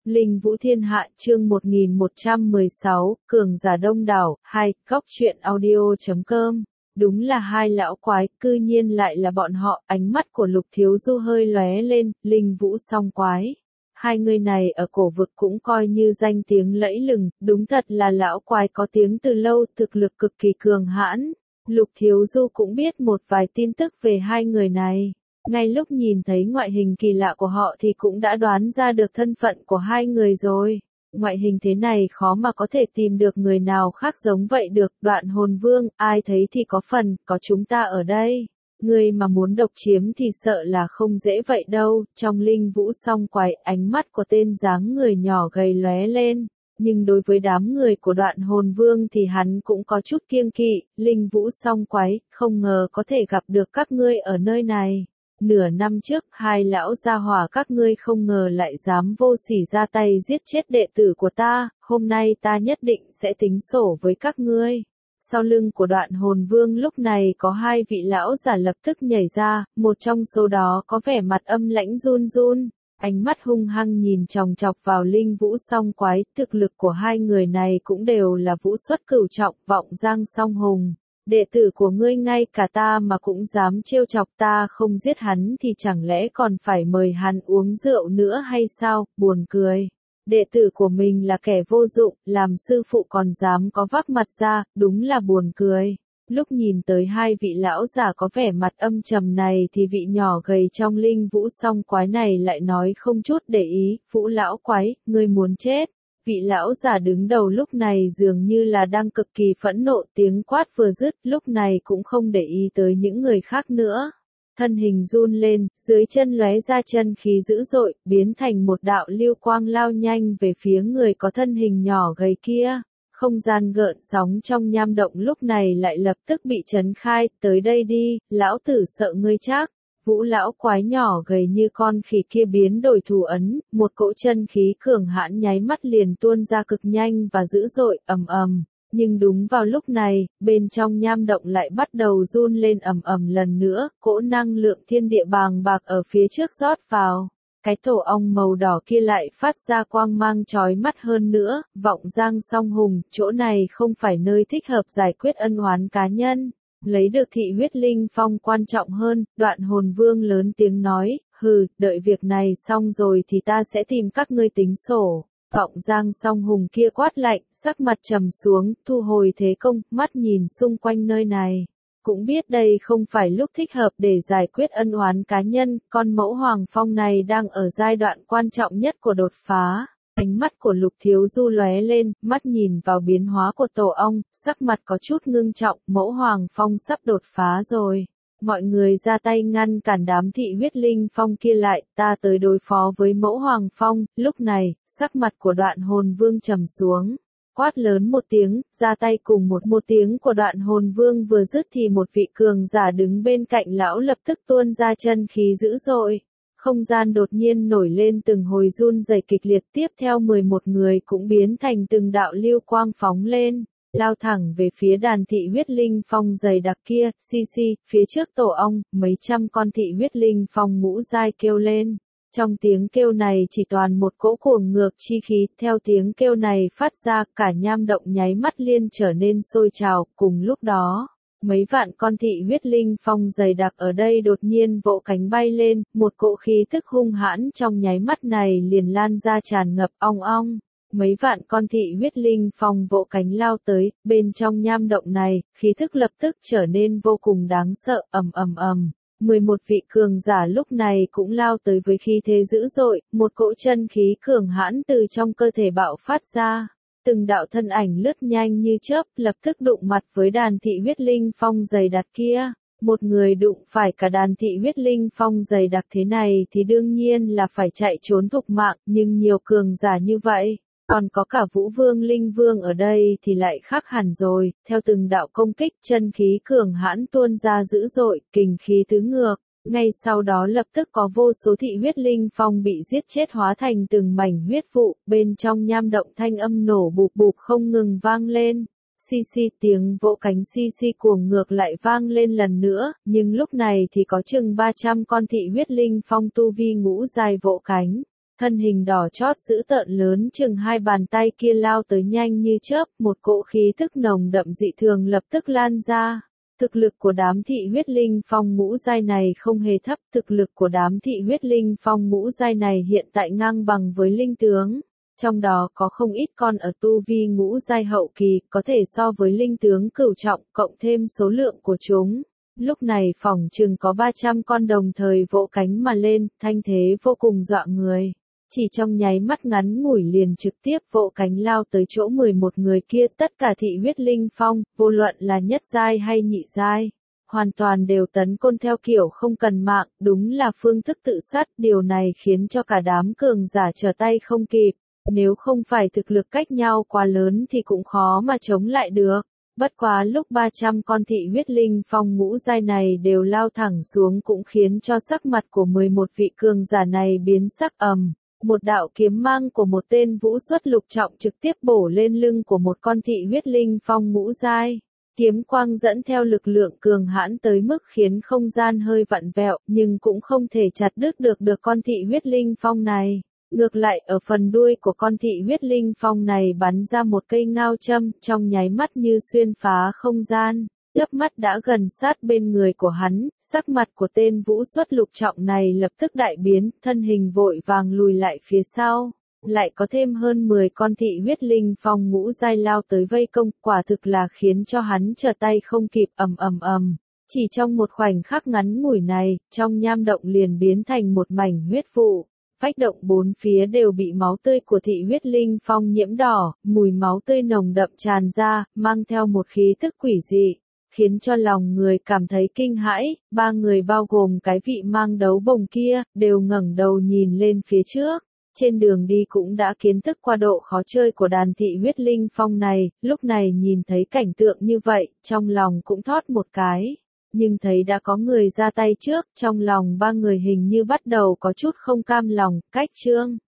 Linh Vũ Thiên Hạ chương 1116, Cường giả đông đảo, 2, Góc truyện audio.com. Đúng là hai lão quái, cư nhiên lại là bọn họ, ánh mắt của Lục Thiếu Du hơi lóe lên, Linh Vũ song quái. Hai người này ở cổ vực cũng coi như danh tiếng lẫy lừng, đúng thật là lão quái có tiếng từ lâu, thực lực cực kỳ cường hãn. Lục Thiếu Du cũng biết một vài tin tức về hai người này. Ngay lúc nhìn thấy ngoại hình kỳ lạ của họ thì cũng đã đoán ra được thân phận của hai người rồi. Ngoại hình thế này khó mà có thể tìm được người nào khác giống vậy được. Đoạn Hồn Vương, ai thấy thì có phần, có chúng ta ở đây. Người mà muốn độc chiếm thì sợ là không dễ vậy đâu. Trong Linh Vũ song quái, ánh mắt của tên dáng người nhỏ gầy lóe lên. Nhưng đối với đám người của Đoạn Hồn Vương thì hắn cũng có chút kiêng kỵ. Linh Vũ song quái, không ngờ có thể gặp được các ngươi ở nơi này. Nửa năm trước, hai lão gia hỏa các ngươi không ngờ lại dám vô sỉ ra tay giết chết đệ tử của ta, hôm nay ta nhất định sẽ tính sổ với các ngươi. Sau lưng của Đoạn Hồn Vương lúc này có hai vị lão giả lập tức nhảy ra, một trong số đó có vẻ mặt âm lãnh run run, ánh mắt hung hăng nhìn chòng chọc vào Linh Vũ song quái, thực lực của hai người này cũng đều là vũ xuất cửu trọng, vọng giang song hùng. Đệ tử của ngươi ngay cả ta mà cũng dám trêu chọc ta, không giết hắn thì chẳng lẽ còn phải mời hắn uống rượu nữa hay sao, buồn cười. Đệ tử của mình là kẻ vô dụng, làm sư phụ còn dám có vác mặt ra, đúng là buồn cười. Lúc nhìn tới hai vị lão giả có vẻ mặt âm trầm này thì vị nhỏ gầy trong Linh Vũ song quái này lại nói không chút để ý, Vũ lão quái, ngươi muốn chết. Vị lão giả đứng đầu lúc này dường như là đang cực kỳ phẫn nộ, tiếng quát vừa dứt, lúc này cũng không để ý tới những người khác nữa. Thân hình run lên, dưới chân lóe ra chân khí dữ dội, biến thành một đạo lưu quang lao nhanh về phía người có thân hình nhỏ gầy kia. Không gian gợn sóng trong nham động lúc này lại lập tức bị trấn khai, tới đây đi, lão tử sợ ngươi chắc. Vũ lão quái nhỏ gầy như con khỉ kia biến đổi thủ ấn, một cỗ chân khí cường hãn nháy mắt liền tuôn ra cực nhanh và dữ dội, ầm ầm. Nhưng đúng vào lúc này, bên trong nham động lại bắt đầu run lên ầm ầm lần nữa, cỗ năng lượng thiên địa bàng bạc ở phía trước rót vào. Cái tổ ong màu đỏ kia lại phát ra quang mang chói mắt hơn nữa, vọng giang song hùng, chỗ này không phải nơi thích hợp giải quyết ân oán cá nhân. Lấy được thị huyết linh phong quan trọng hơn, Đoạn Hồn Vương lớn tiếng nói, hừ, đợi việc này xong rồi thì ta sẽ tìm các ngươi tính sổ. Vọng giang song hùng kia quát lạnh, sắc mặt trầm xuống, thu hồi thế công, mắt nhìn xung quanh nơi này. Cũng biết đây không phải lúc thích hợp để giải quyết ân oán cá nhân, con mẫu Hoàng Phong này đang ở giai đoạn quan trọng nhất của đột phá. Ánh mắt của Lục Thiếu Du lóe lên, mắt nhìn vào biến hóa của tổ ong, sắc mặt có chút ngưng trọng, mẫu Hoàng Phong sắp đột phá rồi. Mọi người ra tay ngăn cản đám thị huyết linh phong kia lại, ta tới đối phó với mẫu Hoàng Phong. Lúc này, sắc mặt của Đoạn Hồn Vương trầm xuống. Quát lớn một tiếng, ra tay cùng một tiếng của Đoạn Hồn Vương vừa dứt thì một vị cường giả đứng bên cạnh lão lập tức tuôn ra chân khí dữ dội. Không gian đột nhiên nổi lên từng hồi run rẩy kịch liệt, tiếp theo 11 người cũng biến thành từng đạo lưu quang phóng lên, lao thẳng về phía đàn thị huyết linh phong dày đặc kia, phía trước tổ ong, mấy trăm con thị huyết linh phong ngũ giai kêu lên. Trong tiếng kêu này chỉ toàn một cỗ cuồng ngược chi khí, theo tiếng kêu này phát ra, cả nham động nháy mắt liên trở nên sôi trào, cùng lúc đó. Mấy vạn con thị huyết linh phong dày đặc ở đây đột nhiên vỗ cánh bay lên, một cỗ khí tức hung hãn trong nháy mắt này liền lan ra tràn ngập ong ong. Mấy vạn con thị huyết linh phong vỗ cánh lao tới, bên trong nham động này, khí thức lập tức trở nên vô cùng đáng sợ, ầm ầm ầm. 11 vị cường giả lúc này cũng lao tới với khí thế dữ dội, một cỗ chân khí cường hãn từ trong cơ thể bạo phát ra. Từng đạo thân ảnh lướt nhanh như chớp, lập tức đụng mặt với đàn thị huyết linh phong dày đặc kia. Một người đụng phải cả đàn thị huyết linh phong dày đặc thế này thì đương nhiên là phải chạy trốn thục mạng, nhưng nhiều cường giả như vậy, còn có cả Vũ Vương Linh Vương ở đây thì lại khác hẳn rồi. Theo từng đạo công kích, chân khí cường hãn tuôn ra dữ dội, kình khí tứ ngược. Ngay sau đó lập tức có vô số thị huyết linh phong bị giết chết hóa thành từng mảnh huyết vụ, bên trong nham động thanh âm nổ bụp bụp không ngừng vang lên. Tiếng vỗ cánh cuồng ngược lại vang lên lần nữa, nhưng lúc này thì có chừng 300 con thị huyết linh phong tu vi ngũ giai vỗ cánh. thân hình đỏ chót dữ tợn lớn chừng hai bàn tay kia lao tới nhanh như chớp, một cỗ khí thức nồng đậm dị thường lập tức lan ra. Thực lực của đám thị huyết linh phong ngũ giai này không hề thấp, thực lực của đám thị huyết linh phong ngũ giai này hiện tại ngang bằng với linh tướng. Trong đó có không ít con ở tu vi ngũ giai hậu kỳ, có thể so với linh tướng cửu trọng, cộng thêm số lượng của chúng. Lúc này phỏng chừng có 300 con đồng thời vỗ cánh mà lên, thanh thế vô cùng dọa người. Chỉ trong nháy mắt ngắn ngủi liền trực tiếp vỗ cánh lao tới chỗ 11 người kia, tất cả thị huyết linh phong, vô luận là nhất giai hay nhị giai, hoàn toàn đều tấn công theo kiểu không cần mạng, đúng là phương thức tự sát, điều này khiến cho cả đám cường giả trở tay không kịp. Nếu không phải thực lực cách nhau quá lớn thì cũng khó mà chống lại được. Bất quá lúc 300 con thị huyết linh phong ngũ giai này đều lao thẳng xuống cũng khiến cho sắc mặt của 11 vị cường giả này biến sắc ầm. Một đạo kiếm mang của một tên vũ xuất lục trọng trực tiếp bổ lên lưng của một con thị huyết linh phong ngũ giai. Kiếm quang dẫn theo lực lượng cường hãn tới mức khiến không gian hơi vặn vẹo, nhưng cũng không thể chặt đứt được con thị huyết linh phong này. Ngược lại ở phần đuôi của con thị huyết linh phong này bắn ra một cây ngao châm, trong nháy mắt như xuyên phá không gian, chớp mắt đã gần sát bên người của hắn, sắc mặt của tên vũ xuất lục trọng này lập tức đại biến, thân hình vội vàng lùi lại phía sau. Lại có thêm hơn 10 con thị huyết linh phong ngũ giai lao tới vây công, quả thực là khiến cho hắn trở tay không kịp, ầm ầm ầm. Chỉ trong một khoảnh khắc ngắn ngủi này, trong nham động liền biến thành một mảnh huyết vụ. Vách động bốn phía đều bị máu tươi của thị huyết linh phong nhiễm đỏ, mùi máu tươi nồng đậm tràn ra, mang theo một khí tức quỷ dị, khiến cho lòng người cảm thấy kinh hãi. Ba người bao gồm cái vị mang đấu bồng kia, đều ngẩng đầu nhìn lên phía trước. Trên đường đi cũng đã kiến thức qua độ khó chơi của đàn thị huyết linh phong này, lúc này nhìn thấy cảnh tượng như vậy, trong lòng cũng thót một cái. Nhưng thấy đã có người ra tay trước, trong lòng ba người hình như bắt đầu có chút không cam lòng, cách Trương